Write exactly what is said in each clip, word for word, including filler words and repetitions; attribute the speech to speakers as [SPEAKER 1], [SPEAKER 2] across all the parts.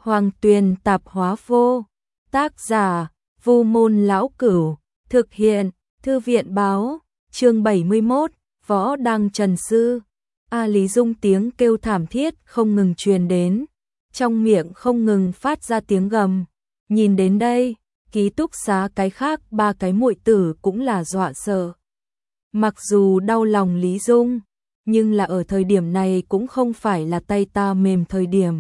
[SPEAKER 1] Hoàng Tuyền Tạp Hóa Vô. Tác giả: Vu Môn Lão Cửu. Thực hiện: Thư viện Báo. Chương bảy mươi mốt. Võ Đăng Trần Sư. A Lý Dung tiếng kêu thảm thiết không ngừng truyền đến, trong miệng không ngừng phát ra tiếng gầm. Nhìn đến đây, ký túc xá cái khác ba cái muội tử cũng là dọa sợ. Mặc dù đau lòng Lý Dung, nhưng là ở thời điểm này cũng không phải là tay ta mềm thời điểm.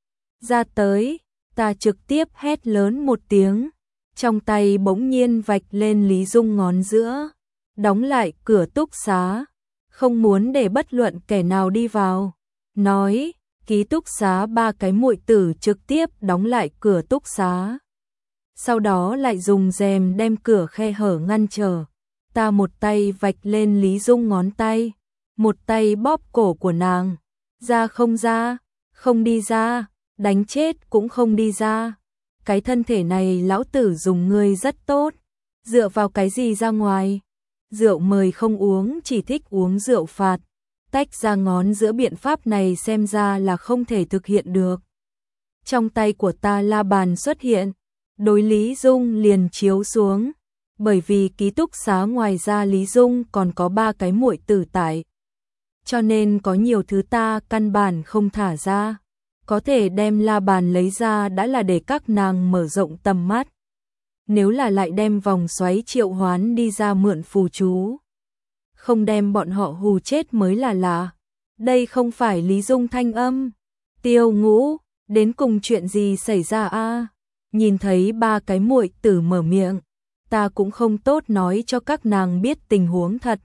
[SPEAKER 1] Ra tới, ta trực tiếp hét lớn một tiếng, trong tay bỗng nhiên vạch lên Lý Dung ngón giữa, đóng lại cửa túc xá, không muốn để bất luận kẻ nào đi vào. Nói, ký túc xá ba cái muội tử trực tiếp đóng lại cửa túc xá. Sau đó lại dùng rèm đem cửa khe hở ngăn trở. Ta một tay vạch lên Lý Dung ngón tay, một tay bóp cổ của nàng. Ra không ra, không đi ra, đánh chết cũng không đi ra. Cái thân thể này lão tử dùng ngươi rất tốt, dựa vào cái gì ra ngoài? Rượu mời không uống, chỉ thích uống rượu phạt. Tách ra ngón giữa biện pháp này xem ra là không thể thực hiện được. Trong tay của ta la bàn xuất hiện, đối Lý Dung liền chiếu xuống. Bởi vì ký túc xá ngoài ra Lý Dung còn có ba cái muội tử tại, cho nên có nhiều thứ ta căn bản không thả ra. Có thể đem la bàn lấy ra đã là để các nàng mở rộng tầm mắt. Nếu là lại đem vòng xoáy triệu hoán đi ra mượn phù chú, không đem bọn họ hù chết mới là lạ. Đây không phải Lý Dung thanh âm. Tiêu Ngũ, đến cùng chuyện gì xảy ra a? Nhìn thấy ba cái muội tử mở miệng, ta cũng không tốt nói cho các nàng biết tình huống thật,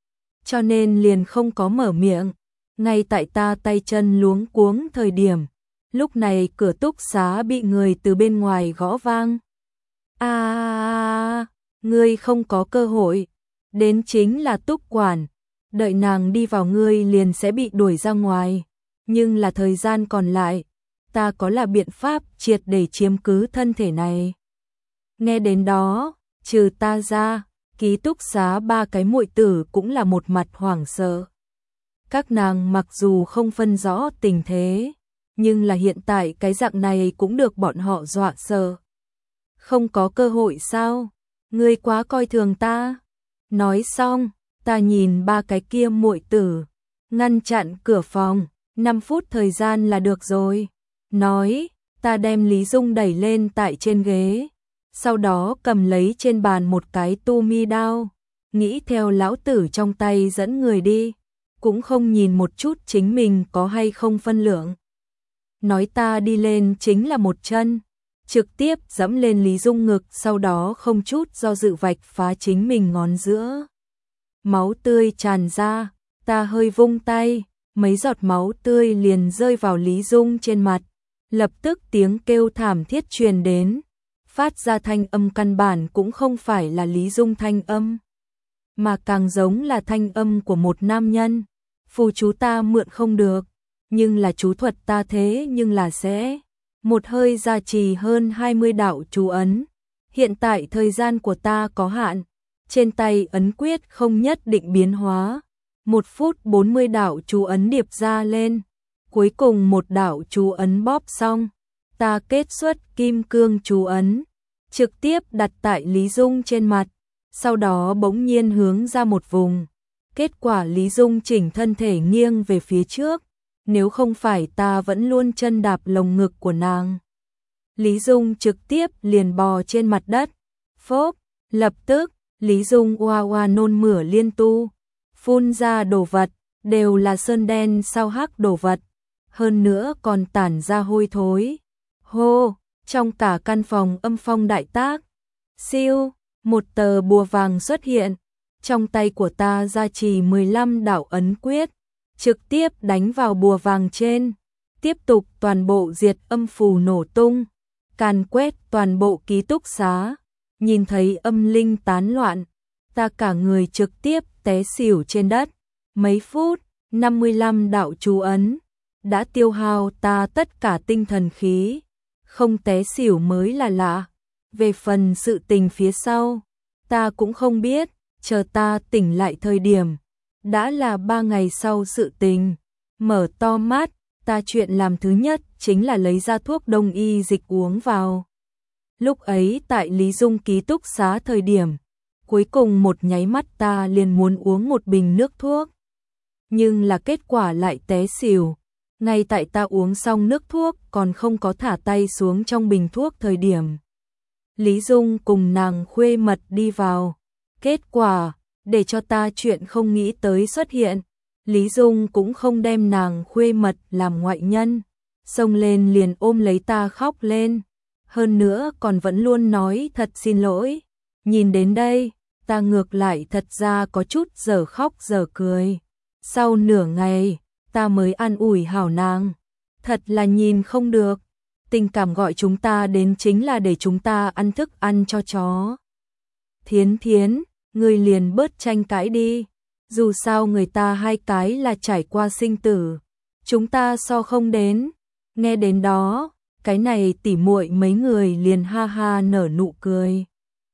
[SPEAKER 1] cho nên liền không có mở miệng. Ngay tại ta tay chân luống cuống thời điểm, lúc này cửa túc xá bị người từ bên ngoài gõ vang. A, à, ngươi không có cơ hội, đến chính là Túc quản, đợi nàng đi vào ngươi liền sẽ bị đuổi ra ngoài, nhưng là thời gian còn lại, ta có là biện pháp triệt để chiếm cứ thân thể này. Nghe đến đó, trừ ta ra, ký túc xá ba cái muội tử cũng là một mặt hoảng sợ. Các nàng mặc dù không phân rõ tình thế, nhưng là hiện tại cái dạng này cũng được bọn họ dọa sợ. Không có cơ hội sao? Ngươi quá coi thường ta. Nói xong, ta nhìn ba cái kia muội tử, ngăn chặn cửa phòng, năm phút thời gian là được rồi. Nói, ta đem Lý Dung đẩy lên tại trên ghế, sau đó cầm lấy trên bàn một cái tu mi đao, nghĩ theo lão tử trong tay dẫn người đi, cũng không nhìn một chút chính mình có hay không phân lượng. Nói ta đi lên chính là một chân, trực tiếp dẫm lên Lý Dung ngực, sau đó không chút do dự vạch phá chính mình ngón giữa. Máu tươi tràn ra, ta hơi vung tay, mấy giọt máu tươi liền rơi vào Lý Dung trên mặt. Lập tức tiếng kêu thảm thiết truyền đến, phát ra thanh âm căn bản cũng không phải là Lý Dung thanh âm, mà càng giống là thanh âm của một nam nhân. Phù chú ta mượn không được, nhưng là chú thuật ta thế nhưng là sẽ một hơi gia trì hơn hai mươi đạo chú ấn. Hiện tại thời gian của ta có hạn, trên tay ấn quyết không nhất định biến hóa. Một phút bốn mươi đạo chú ấn điệp ra lên, cuối cùng một đạo chú ấn bóp xong, ta kết xuất kim cương chú ấn, trực tiếp đặt tại Lý Dung trên mặt, sau đó bỗng nhiên hướng ra một vùng. Kết quả Lý Dung chỉnh thân thể nghiêng về phía trước, nếu không phải ta vẫn luôn chân đạp lồng ngực của nàng, Lý Dung trực tiếp liền bò trên mặt đất. Phốp, lập tức, Lý Dung oa oa nôn mửa liên tu, phun ra đồ vật, đều là sơn đen sao hắc đồ vật, hơn nữa còn tản ra hôi thối. Hô, trong cả căn phòng âm phong đại tác. Siêu, một tờ bùa vàng xuất hiện, trong tay của ta gia trì mười lăm đạo ấn quyết, trực tiếp đánh vào bùa vàng trên, tiếp tục toàn bộ diệt âm phù nổ tung, càn quét toàn bộ ký túc xá. Nhìn thấy âm linh tán loạn, ta cả người trực tiếp té xỉu trên đất. Mấy phút, năm mươi lăm đạo chú ấn đã tiêu hao ta tất cả tinh thần khí, không té xỉu mới là lạ. Về phần sự tình phía sau, ta cũng không biết, chờ ta tỉnh lại thời điểm, đã là ba ngày sau sự tình. Mở to mắt, ta chuyện làm thứ nhất chính là lấy ra thuốc đông y dịch uống vào. Lúc ấy tại Lý Dung ký túc xá thời điểm, cuối cùng một nháy mắt ta liền muốn uống một bình nước thuốc. Nhưng là kết quả lại té xỉu. Ngay tại ta uống xong nước thuốc còn không có thả tay xuống trong bình thuốc thời điểm. Lý Dung cùng nàng khuê mật đi vào. Kết quả, để cho ta chuyện không nghĩ tới xuất hiện. Lý Dung cũng không đem nàng khuê mật làm ngoại nhân. Xông lên liền ôm lấy ta khóc lên. Hơn nữa còn vẫn luôn nói thật xin lỗi. Nhìn đến đây, ta ngược lại thật ra có chút giờ khóc giờ cười. Sau nửa ngày, ta mới an ủi hảo nàng. Thật là nhìn không được. Tình cảm gọi chúng ta đến chính là để chúng ta ăn thức ăn cho chó. Thiến Thiến, ngươi liền bớt tranh cãi đi. Dù sao người ta hai cái là trải qua sinh tử. Chúng ta so không đến. Nghe đến đó, cái này tỉ muội mấy người liền ha ha nở nụ cười.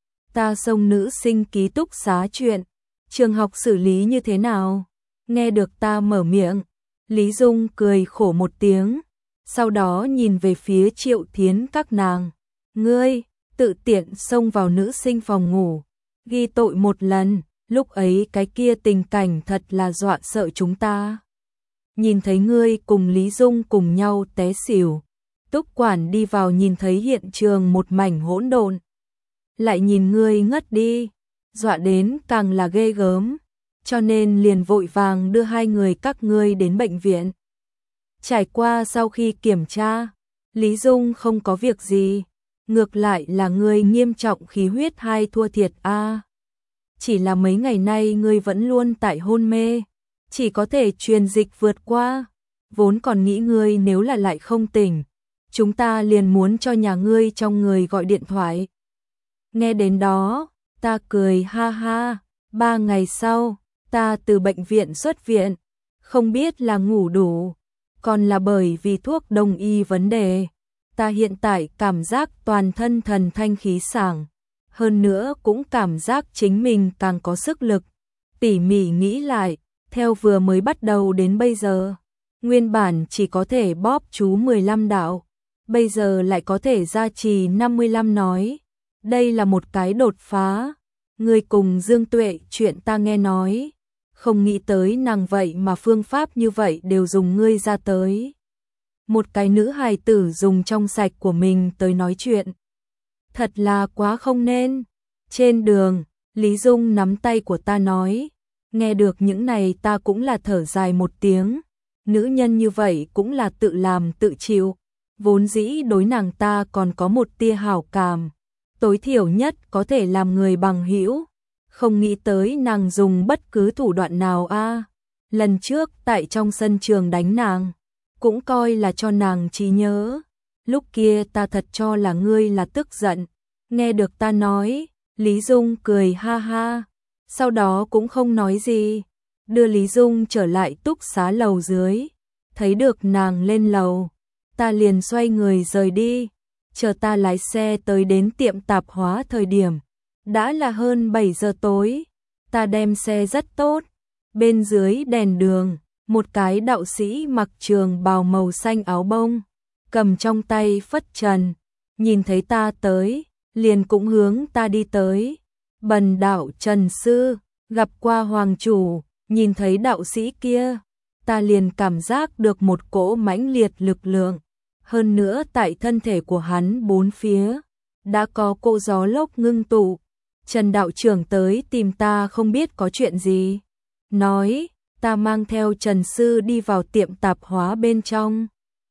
[SPEAKER 1] Ta xông nữ sinh ký túc xá chuyện. Trường học xử lý như thế nào? Nghe được ta mở miệng. Lý Dung cười khổ một tiếng. Sau đó nhìn về phía Triệu Thiến các nàng. Ngươi, tự tiện xông vào nữ sinh phòng ngủ. Ghi tội một lần. Lúc ấy cái kia tình cảnh thật là dọa sợ chúng ta. Nhìn thấy ngươi cùng Lý Dung cùng nhau té xỉu. Túc quản đi vào nhìn thấy hiện trường một mảnh hỗn độn. Lại nhìn ngươi ngất đi. Dọa đến càng là ghê gớm. Cho nên liền vội vàng đưa hai người các ngươi đến bệnh viện. Trải qua sau khi kiểm tra, Lý Dung không có việc gì. Ngược lại là ngươi nghiêm trọng khí huyết hai thua thiệt a. Chỉ là mấy ngày nay ngươi vẫn luôn tại hôn mê, chỉ có thể truyền dịch vượt qua. Vốn còn nghĩ ngươi nếu là lại không tỉnh, chúng ta liền muốn cho nhà ngươi trong người gọi điện thoại. Nghe đến đó, ta cười ha ha. Ba ngày sau, ta từ bệnh viện xuất viện, không biết là ngủ đủ, còn là bởi vì thuốc đông y vấn đề. Ta hiện tại cảm giác toàn thân thần thanh khí sảng. Hơn nữa cũng cảm giác chính mình càng có sức lực. Tỉ mỉ nghĩ lại, theo vừa mới bắt đầu đến bây giờ, nguyên bản chỉ có thể bóp chú mười lăm đạo, bây giờ lại có thể gia trì năm mươi lăm nói. Đây là một cái đột phá. Người cùng Dương Tuệ chuyện ta nghe nói, không nghĩ tới nàng vậy mà phương pháp như vậy đều dùng ngươi ra tới. Một cái nữ hài tử dùng trong sạch của mình tới nói chuyện. Thật là quá không nên. Trên đường, Lý Dung nắm tay của ta nói. Nghe được những này ta cũng là thở dài một tiếng. Nữ nhân như vậy cũng là tự làm tự chịu. Vốn dĩ đối nàng ta còn có một tia hảo cảm. Tối thiểu nhất có thể làm người bằng hữu. Không nghĩ tới nàng dùng bất cứ thủ đoạn nào a. Lần trước tại trong sân trường đánh nàng, cũng coi là cho nàng trí nhớ. Lúc kia ta thật cho là ngươi là tức giận. Nghe được ta nói, Lý Dung cười ha ha. Sau đó cũng không nói gì. Đưa Lý Dung trở lại túc xá lầu dưới. Thấy được nàng lên lầu, ta liền xoay người rời đi. Chờ ta lái xe tới đến tiệm tạp hóa thời điểm, đã là hơn bảy giờ tối. Ta đem xe rất tốt. Bên dưới đèn đường, một cái đạo sĩ mặc trường bào màu xanh áo bông, cầm trong tay phất trần, nhìn thấy ta tới, liền cũng hướng ta đi tới. Bần đạo Trần Sư, gặp qua hoàng chủ. Nhìn thấy đạo sĩ kia, ta liền cảm giác được một cỗ mãnh liệt lực lượng. Hơn nữa tại thân thể của hắn bốn phía, đã có cỗ gió lốc ngưng tụ. Trần đạo trưởng tới tìm ta không biết có chuyện gì. Nói, ta mang theo Trần Sư đi vào tiệm tạp hóa bên trong.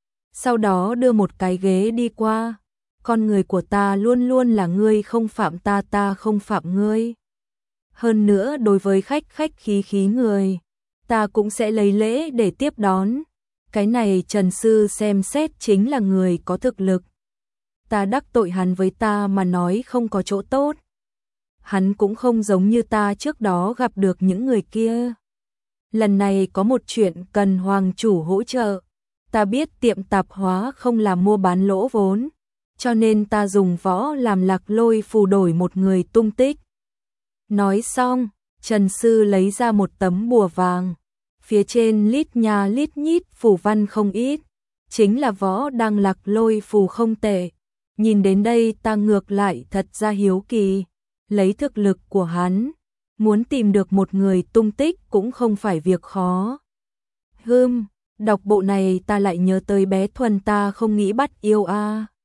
[SPEAKER 1] Sau đó đưa một cái ghế đi qua. Con người của ta luôn luôn là ngươi không phạm ta, ta không phạm ngươi. Hơn nữa đối với khách khách khí khí người, ta cũng sẽ lấy lễ để tiếp đón. Cái này Trần Sư xem xét chính là người có thực lực. Ta đắc tội hắn với ta mà nói không có chỗ tốt. Hắn cũng không giống như ta trước đó gặp được những người kia. Lần này có một chuyện cần hoàng chủ hỗ trợ. Ta biết tiệm tạp hóa không làm mua bán lỗ vốn, cho nên ta dùng võ làm lạc lôi phù đổi một người tung tích. Nói xong, Trần Sư lấy ra một tấm bùa vàng. Phía trên lít nha lít nhít phủ văn không ít. chính là võ đăng lạc lôi phù không tệ. Nhìn đến đây ta ngược lại thật ra hiếu kỳ, lấy thực lực của hắn, muốn tìm được một người tung tích cũng không phải việc khó. Hừm, đọc bộ này ta lại nhớ tới bé Thuần ta không nghĩ bắt yêu a.